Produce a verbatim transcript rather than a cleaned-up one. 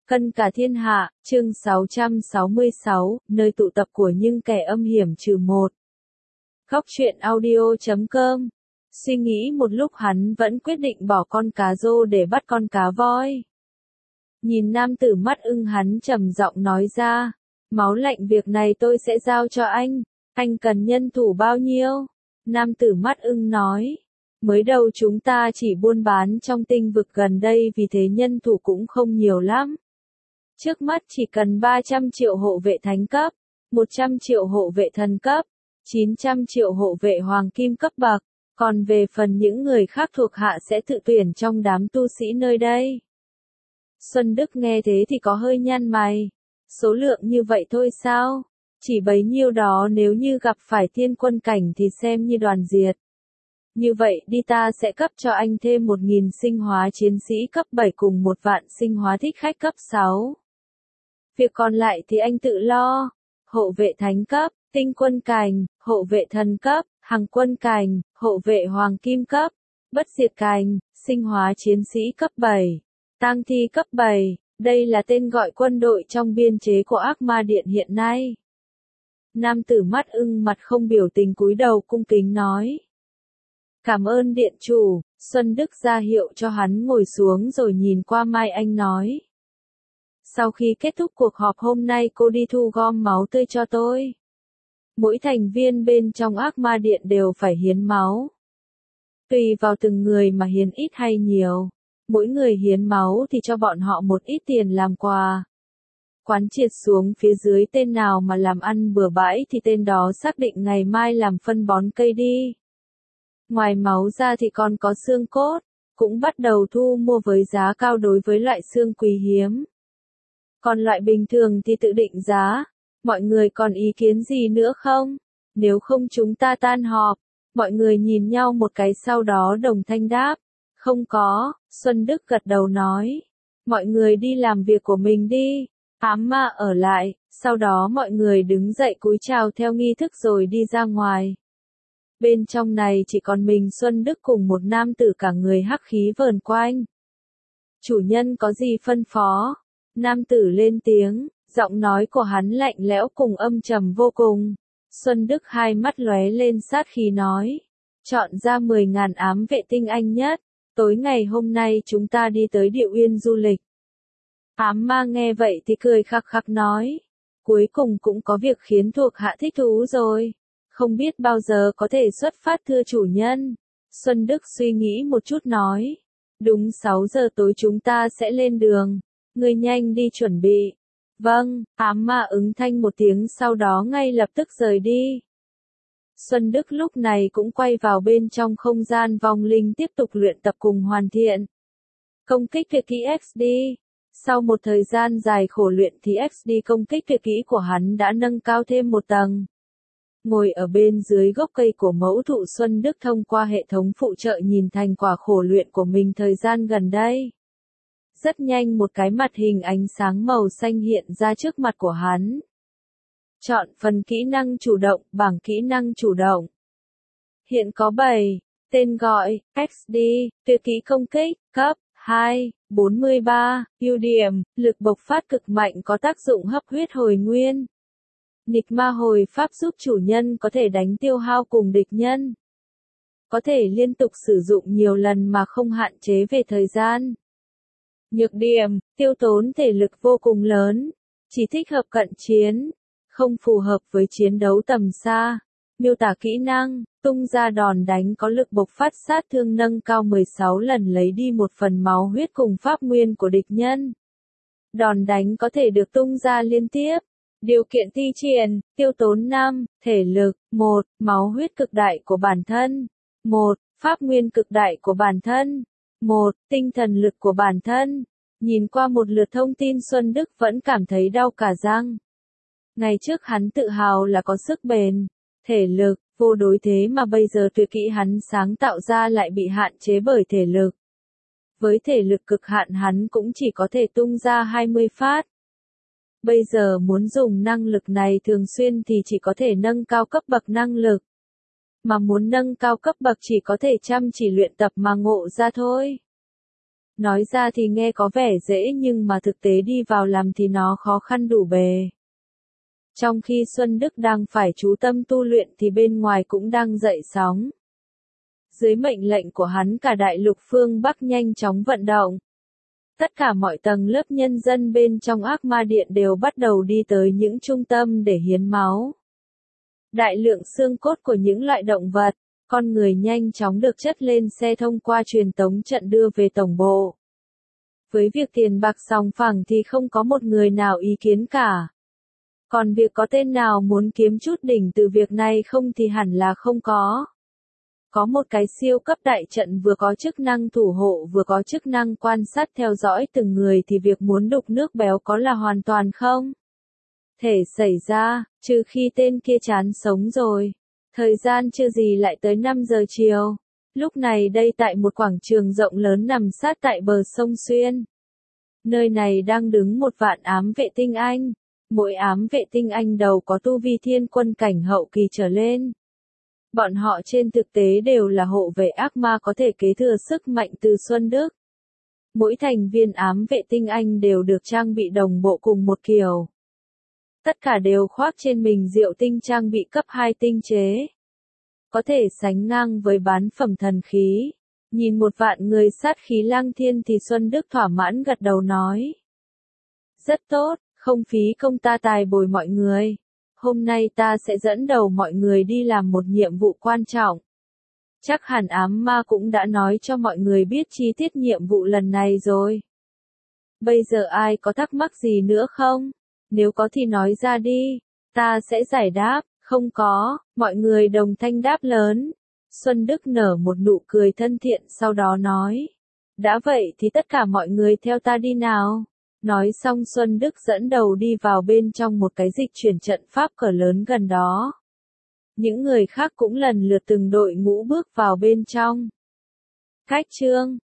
Cân cả thiên hạ, chương sáu trăm sáu mươi sáu, nơi tụ tập của những kẻ âm hiểm trừ một. Góc truyện audio chấm com. Suy nghĩ một lúc hắn vẫn quyết định bỏ con cá rô để bắt con cá voi. Nhìn nam tử mắt ưng hắn trầm giọng nói ra, máu lạnh việc này tôi sẽ giao cho anh, anh cần nhân thủ bao nhiêu? Nam tử mắt ưng nói, mới đầu chúng ta chỉ buôn bán trong tinh vực gần đây vì thế nhân thủ cũng không nhiều lắm. Trước mắt chỉ cần ba trăm triệu hộ vệ thánh cấp, một trăm triệu hộ vệ thần cấp, chín trăm triệu hộ vệ hoàng kim cấp bậc, còn về phần những người khác thuộc hạ sẽ tự tuyển trong đám tu sĩ nơi đây. Xuân Đức nghe thế thì có hơi nhăn mày, số lượng như vậy thôi sao? Chỉ bấy nhiêu đó nếu như gặp phải thiên quân cảnh thì xem như đoàn diệt. Như vậy đi ta sẽ cấp cho anh thêm một nghìn sinh hóa chiến sĩ cấp bảy cùng một vạn sinh hóa thích khách cấp sáu. Việc còn lại thì anh tự lo. Hộ vệ thánh cấp, tinh quân cảnh, hộ vệ thần cấp, hằng quân cảnh, hộ vệ hoàng kim cấp, bất diệt cảnh, sinh hóa chiến sĩ cấp bảy, tang thi cấp bảy, đây là tên gọi quân đội trong biên chế của Ác Ma Điện hiện nay. Nam tử mắt ưng mặt không biểu tình cúi đầu cung kính nói. Cảm ơn điện chủ, Xuân Đức ra hiệu cho hắn ngồi xuống rồi nhìn qua Mai Anh nói. Sau khi kết thúc cuộc họp hôm nay cô đi thu gom máu tươi cho tôi. Mỗi thành viên bên trong Ác Ma Điện đều phải hiến máu. Tùy vào từng người mà hiến ít hay nhiều. Mỗi người hiến máu thì cho bọn họ một ít tiền làm quà. Quán triệt xuống phía dưới tên nào mà làm ăn bừa bãi thì tên đó xác định ngày mai làm phân bón cây đi. Ngoài máu ra thì còn có xương cốt, cũng bắt đầu thu mua với giá cao đối với loại xương quý hiếm. Còn loại bình thường thì tự định giá. Mọi người còn ý kiến gì nữa không? Nếu không chúng ta tan họp. Mọi người nhìn nhau một cái sau đó đồng thanh đáp. Không có, Xuân Đức gật đầu nói. Mọi người đi làm việc của mình đi. Ám ma ở lại, sau đó mọi người đứng dậy cúi chào theo nghi thức rồi đi ra ngoài. Bên trong này chỉ còn mình Xuân Đức cùng một nam tử cả người hắc khí vờn quanh. Chủ nhân có gì phân phó? Nam tử lên tiếng, giọng nói của hắn lạnh lẽo cùng âm trầm vô cùng. Xuân Đức hai mắt lóe lên sát khí nói. Chọn ra mười ngàn ám vệ tinh anh nhất. Tối ngày hôm nay chúng ta đi tới Địa Uyên du lịch. Ám ma nghe vậy thì cười khắc khắc nói. Cuối cùng cũng có việc khiến thuộc hạ thích thú rồi. Không biết bao giờ có thể xuất phát thưa chủ nhân. Xuân Đức suy nghĩ một chút nói. Đúng sáu giờ tối chúng ta sẽ lên đường. Ngươi nhanh đi chuẩn bị. Vâng, ám ma ứng thanh một tiếng sau đó ngay lập tức rời đi. Xuân Đức lúc này cũng quay vào bên trong không gian vong linh tiếp tục luyện tập cùng hoàn thiện. Công kích tuyệt kỹ ích đê. Sau một thời gian dài khổ luyện thì ích đê công kích tuyệt kỹ của hắn đã nâng cao thêm một tầng. Ngồi ở bên dưới gốc cây của mẫu thụ Xuân Đức thông qua hệ thống phụ trợ nhìn thành quả khổ luyện của mình thời gian gần đây. Rất nhanh một cái mặt hình ánh sáng màu xanh hiện ra trước mặt của hắn. Chọn phần kỹ năng chủ động, bảng kỹ năng chủ động. Hiện có bảy, tên gọi, ích đê, tuyệt kỹ công kích, cấp hai, bốn mươi ba, ưu điểm, lực bộc phát cực mạnh có tác dụng hấp huyết hồi nguyên. Nghịch ma hồi pháp giúp chủ nhân có thể đánh tiêu hao cùng địch nhân. Có thể liên tục sử dụng nhiều lần mà không hạn chế về thời gian. Nhược điểm, tiêu tốn thể lực vô cùng lớn, chỉ thích hợp cận chiến, không phù hợp với chiến đấu tầm xa. Miêu tả kỹ năng, tung ra đòn đánh có lực bộc phát sát thương nâng cao mười sáu lần lấy đi một phần máu huyết cùng pháp nguyên của địch nhân. Đòn đánh có thể được tung ra liên tiếp. Điều kiện thi triển, tiêu tốn năm, thể lực, một, máu huyết cực đại của bản thân, một, pháp nguyên cực đại của bản thân, một, tinh thần lực của bản thân. Nhìn qua một lượt thông tin Xuân Đức vẫn cảm thấy đau cả răng. Ngày trước hắn tự hào là có sức bền, thể lực, vô đối thế mà bây giờ tuyệt kỹ hắn sáng tạo ra lại bị hạn chế bởi thể lực. Với thể lực cực hạn hắn cũng chỉ có thể tung ra hai mươi phát. Bây giờ muốn dùng năng lực này thường xuyên thì chỉ có thể nâng cao cấp bậc năng lực. Mà muốn nâng cao cấp bậc chỉ có thể chăm chỉ luyện tập mà ngộ ra thôi. Nói ra thì nghe có vẻ dễ nhưng mà thực tế đi vào làm thì nó khó khăn đủ bề. Trong khi Xuân Đức đang phải chú tâm tu luyện thì bên ngoài cũng đang dậy sóng. Dưới mệnh lệnh của hắn cả đại lục phương Bắc nhanh chóng vận động. Tất cả mọi tầng lớp nhân dân bên trong Ác Ma Điện đều bắt đầu đi tới những trung tâm để hiến máu. Đại lượng xương cốt của những loại động vật, con người nhanh chóng được chất lên xe thông qua truyền tống trận đưa về tổng bộ. Với việc tiền bạc sòng phẳng thì không có một người nào ý kiến cả. Còn việc có tên nào muốn kiếm chút đỉnh từ việc này không thì hẳn là không có. Có một cái siêu cấp đại trận vừa có chức năng thủ hộ vừa có chức năng quan sát theo dõi từng người thì việc muốn đục nước béo có là hoàn toàn không thể xảy ra, trừ khi tên kia chán sống rồi. Thời gian chưa gì lại tới năm giờ chiều. Lúc này đây tại một quảng trường rộng lớn nằm sát tại bờ sông Xuyên. Nơi này đang đứng một vạn ám vệ tinh Anh. Mỗi ám vệ tinh Anh đầu có tu vi thiên quân cảnh hậu kỳ trở lên. Bọn họ trên thực tế đều là hộ vệ ác ma có thể kế thừa sức mạnh từ Xuân Đức. Mỗi thành viên ám vệ tinh Anh đều được trang bị đồng bộ cùng một kiểu. Tất cả đều khoác trên mình diệu tinh trang bị cấp hai tinh chế. Có thể sánh ngang với bán phẩm thần khí. Nhìn một vạn người sát khí lang thiên thì Xuân Đức thỏa mãn gật đầu nói. Rất tốt, không phí công ta tài bồi mọi người. Hôm nay ta sẽ dẫn đầu mọi người đi làm một nhiệm vụ quan trọng. Chắc hẳn ám ma cũng đã nói cho mọi người biết chi tiết nhiệm vụ lần này rồi. Bây giờ ai có thắc mắc gì nữa không? Nếu có thì nói ra đi, ta sẽ giải đáp. Không có, mọi người đồng thanh đáp lớn. Xuân Đức nở một nụ cười thân thiện sau đó nói. Đã vậy thì tất cả mọi người theo ta đi nào. Nói xong Xuân Đức dẫn đầu đi vào bên trong một cái dịch chuyển trận pháp cỡ lớn gần đó. Những người khác cũng lần lượt từng đội ngũ bước vào bên trong. Cách chương